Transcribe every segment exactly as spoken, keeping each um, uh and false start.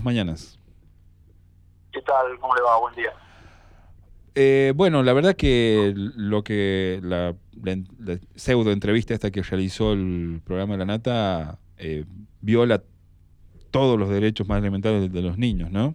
mañanas. ¿Qué tal? ¿Cómo le va? Buen día. Eh, bueno, la verdad que lo que la, la, la pseudo entrevista esta que realizó el programa de La Nata eh, viola todos los derechos más elementales de, de los niños, ¿no?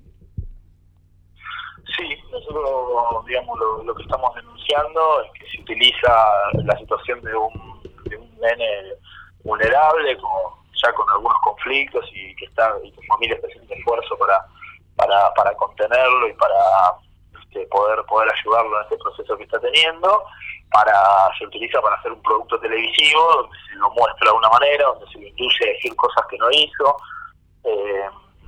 Sí, nosotros, digamos, lo, lo que estamos denunciando es que se utiliza la situación de un, de un nene vulnerable, con, ya con algunos conflictos, y que está y que familia está haciendo esfuerzo para, para, para contenerlo y para este, poder poder ayudarlo en este proceso que está teniendo. Para se utiliza para hacer un producto televisivo donde se lo muestra de una manera, donde se lo induce a decir cosas que no hizo. Eh,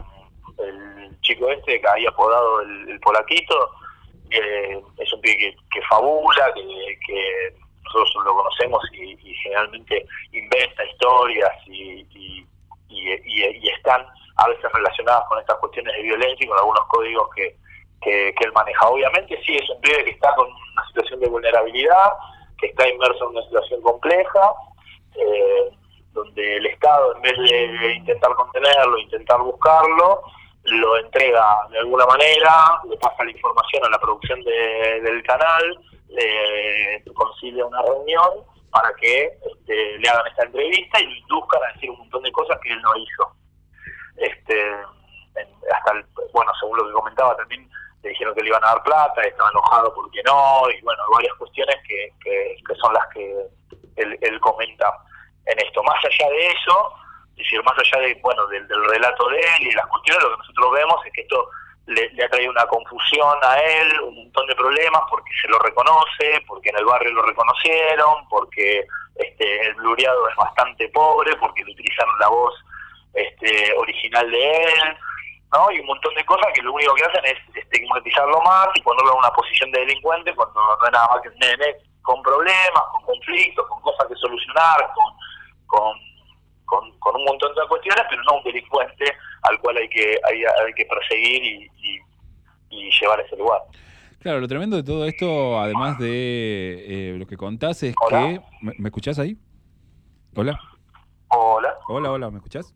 el chico este que había apodado el, el Polaquito eh, es un pibe que, que fabula, que, que nosotros lo conocemos y, y generalmente inventa historias y, y, y, y, y están a veces relacionadas con estas cuestiones de violencia y con algunos códigos que, que, que él maneja. Obviamente sí, es un pibe que está con una situación de vulnerabilidad, que está inmerso en una situación compleja, eh, donde el Estado, en vez de intentar contenerlo, intentar buscarlo, lo entrega de alguna manera, le pasa la información a la producción de, del canal, le concilia una reunión para que este, le hagan esta entrevista y lo induzcan a decir un montón de cosas que él no hizo. Este, en, hasta el, bueno, según lo que comentaba, también le dijeron que le iban a dar plata, estaba enojado porque no, y bueno, varias cuestiones que, que, que son las que él, él comenta en esto. Más allá de eso, es decir, más allá de bueno del, del relato de él y de las cuestiones, lo que nosotros vemos es que esto le, le ha traído una confusión a él, un montón de problemas, porque se lo reconoce, porque en el barrio lo reconocieron, porque este, el blureado es bastante pobre, porque le utilizaron la voz este, original de él, ¿no? Y un montón de cosas que lo único que hacen es estigmatizarlo más y ponerlo en una posición de delincuente cuando no es nada más que un nene con problemas, con conflictos, con cosas que solucionar, con, con Con, con un montón de cuestiones, pero no un delincuente al cual hay que hay, hay que perseguir y, y, y llevar a ese lugar. Claro, lo tremendo de todo esto, además de eh, lo que contás, es ¿Hola? que... ¿Me, ¿Me escuchás ahí? ¿Hola? Hola. Hola, hola, ¿me escuchás?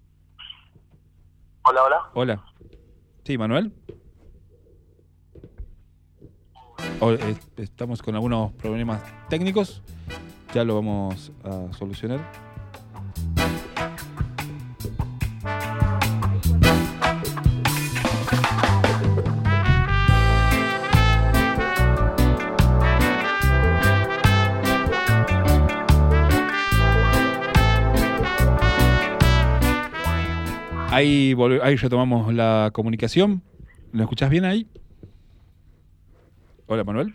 Hola, hola. Hola. ¿Sí, Manuel? O, eh, estamos con algunos problemas técnicos, ya lo vamos a solucionar. Ahí, volve, ahí retomamos la comunicación. ¿Lo escuchás bien ahí? Hola, Manuel.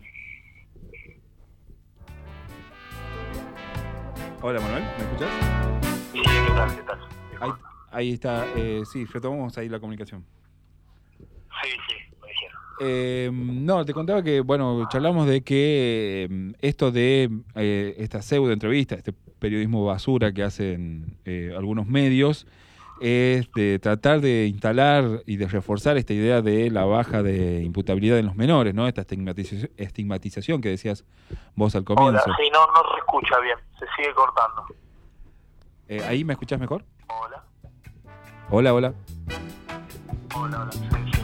Hola, Manuel, ¿me escuchás? Sí, ¿qué tal? ¿Qué tal? Ahí, ahí está, eh, sí, retomamos ahí la comunicación. Sí, sí, me dijeron. Eh, no, te contaba que, bueno, charlamos de que eh, esto de eh, esta pseudo entrevista, este periodismo basura que hacen eh, algunos medios, es de tratar de instalar y de reforzar esta idea de la baja de imputabilidad en los menores, ¿no? Esta estigmatización, estigmatización que decías vos al comienzo. Hola, sí, no, no se escucha bien, se sigue cortando. Eh, ¿Ahí me escuchás mejor? Hola. Hola, hola. Hola, hola, sí, sí.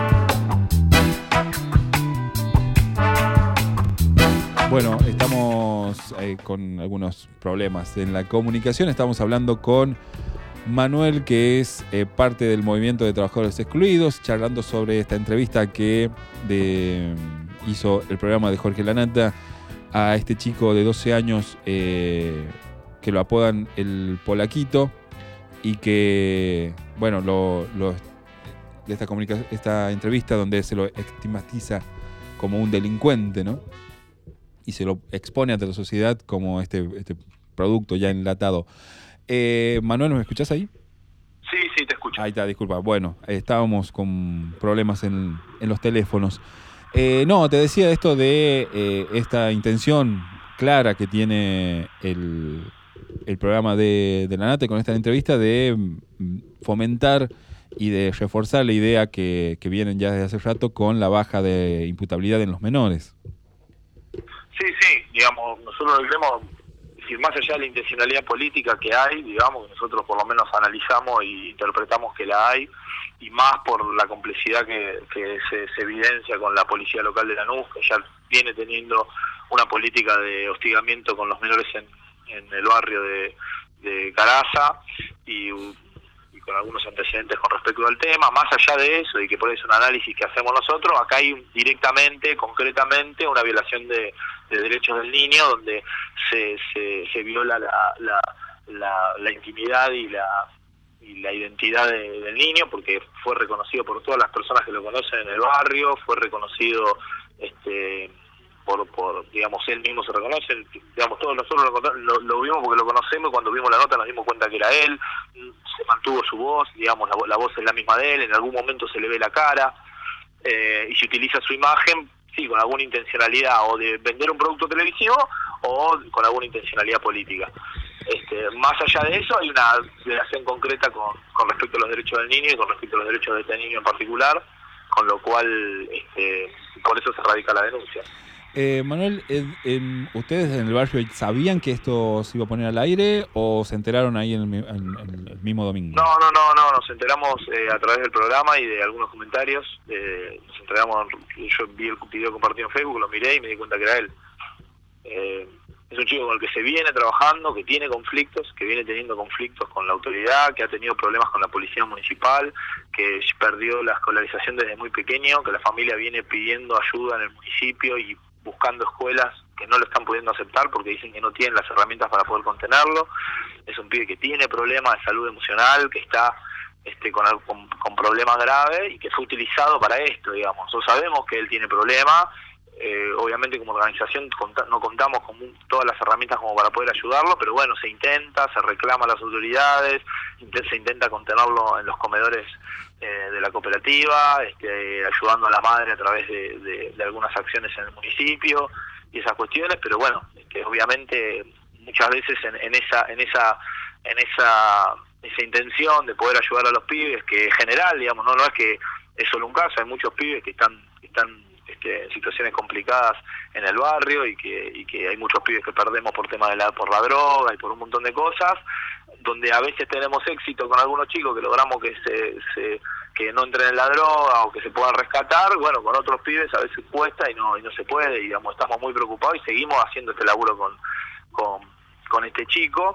Bueno, estamos eh, con algunos problemas en la comunicación. Estamos hablando con Manuel, que es eh, parte del movimiento de trabajadores excluidos, charlando sobre esta entrevista que de, hizo el programa de Jorge La Nata a este chico de doce años eh, que lo apodan el Polaquito y que, bueno, lo, lo, de esta, comunica- esta entrevista donde se lo estigmatiza como un delincuente, ¿no? Y se lo expone ante la sociedad como este, este producto ya enlatado. Eh, Manuel, ¿me escuchás ahí? Sí, sí, te escucho. Ahí está, disculpa. Bueno, estábamos con problemas en, en los teléfonos. Eh, no, te decía esto de eh, esta intención clara que tiene el, el programa de, de La Nata con esta entrevista de mm, fomentar y de reforzar la idea que, que vienen ya desde hace rato con la baja de imputabilidad en los menores. Sí, sí, digamos, nosotros lo que queremos decir, más allá de la intencionalidad política que hay, digamos, que nosotros por lo menos analizamos y interpretamos que la hay, y más por la complejidad que, que se, se evidencia con la policía local de Lanús, que ya viene teniendo una política de hostigamiento con los menores en, en el barrio de, de Caraza, y, y con algunos antecedentes con respecto al tema. Más allá de eso, y que por eso es un análisis que hacemos nosotros, acá hay directamente, concretamente, una violación de, de derechos del niño, donde se, se, se viola la, la, la, la intimidad y la y la identidad de, del niño, porque fue reconocido por todas las personas que lo conocen en el barrio, fue reconocido este por, por digamos, él mismo se reconoce, digamos, todos nosotros lo, lo, lo vimos porque lo conocemos, y cuando vimos la nota nos dimos cuenta que era él, se mantuvo su voz, digamos, la, la voz es la misma de él, en algún momento se le ve la cara, eh, y se utiliza su imagen, sí, con alguna intencionalidad, o de vender un producto televisivo, o con alguna intencionalidad política. Este, más allá de eso, hay una relación concreta con, con respecto a los derechos del niño y con respecto a los derechos de este niño en particular, con lo cual, este, por eso se radica la denuncia. Eh, Manuel, eh, eh, ¿ustedes en el barrio sabían que esto se iba a poner al aire o se enteraron ahí en el, en, en el mismo domingo? No, no, no, no, nos enteramos eh, a través del programa y de algunos comentarios. Eh, nos enteramos, yo vi el video compartido en Facebook, lo miré y me di cuenta que era él. Eh, es un chico con el que se viene trabajando, que tiene conflictos, que viene teniendo conflictos con la autoridad, que ha tenido problemas con la policía municipal, que perdió la escolarización desde muy pequeño, que la familia viene pidiendo ayuda en el municipio y buscando escuelas que no lo están pudiendo aceptar porque dicen que no tienen las herramientas para poder contenerlo. Es un pibe que tiene problemas de salud emocional, que está este, con, con, con problemas graves y que fue utilizado para esto, digamos. Nosotros sabemos que él tiene problemas. Eh, obviamente como organización cont- no contamos con un, todas las herramientas como para poder ayudarlo, pero bueno, se intenta, se reclama a las autoridades, int- se intenta contenerlo en los comedores eh, de la cooperativa, este, ayudando a la madre a través de, de, de algunas acciones en el municipio y esas cuestiones, pero bueno, este, obviamente muchas veces en, en esa en esa en esa esa intención de poder ayudar a los pibes, que es general, digamos, no no es que es solo un caso, hay muchos pibes que están que están Este, en situaciones complicadas en el barrio y que y que hay muchos pibes que perdemos por tema de la por la droga y por un montón de cosas, donde a veces tenemos éxito con algunos chicos que logramos que se, se que no entren en la droga o que se puedan rescatar. Bueno, con otros pibes a veces cuesta y no y no se puede, y digamos, estamos muy preocupados y seguimos haciendo este laburo con con, con este chico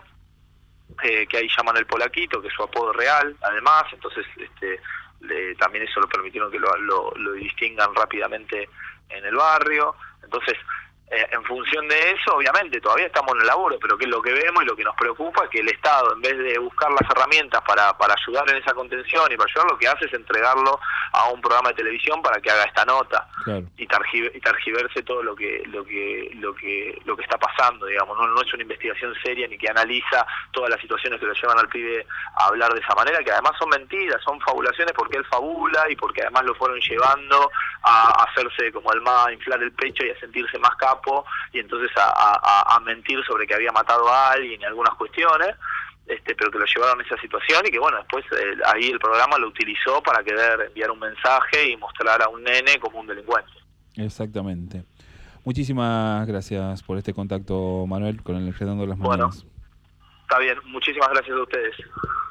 eh, que ahí llaman el Polaquito, que es su apodo real además, entonces este Le, también eso lo permitieron que lo, lo, lo distingan rápidamente en el barrio. Entonces, eh, en función de eso, obviamente, todavía estamos en el laburo, pero que es lo que vemos y lo que nos preocupa es que el Estado, en vez de buscar las herramientas para, para ayudar en esa contención y para ayudar, lo que hace es entregarlo a un programa de televisión para que haga esta nota. Claro. y, targiver, y targiverse todo lo que lo que lo que lo que está pasando, digamos. No, no es una investigación seria ni que analiza todas las situaciones que lo llevan al pibe a hablar de esa manera, que además son mentiras, son fabulaciones, porque él fabula y porque además lo fueron llevando a hacerse como el más, a inflar el pecho y a sentirse más capo, y entonces a, a, a mentir sobre que había matado a alguien y algunas cuestiones, este, pero que lo llevaron a esa situación y que bueno, después eh, ahí el programa lo utilizó para querer enviar un mensaje y mostrar a un nene como un delincuente. Exactamente. Muchísimas gracias por este contacto, Manuel, con el Enredando las Mañanas. Bueno, está bien, muchísimas gracias a ustedes.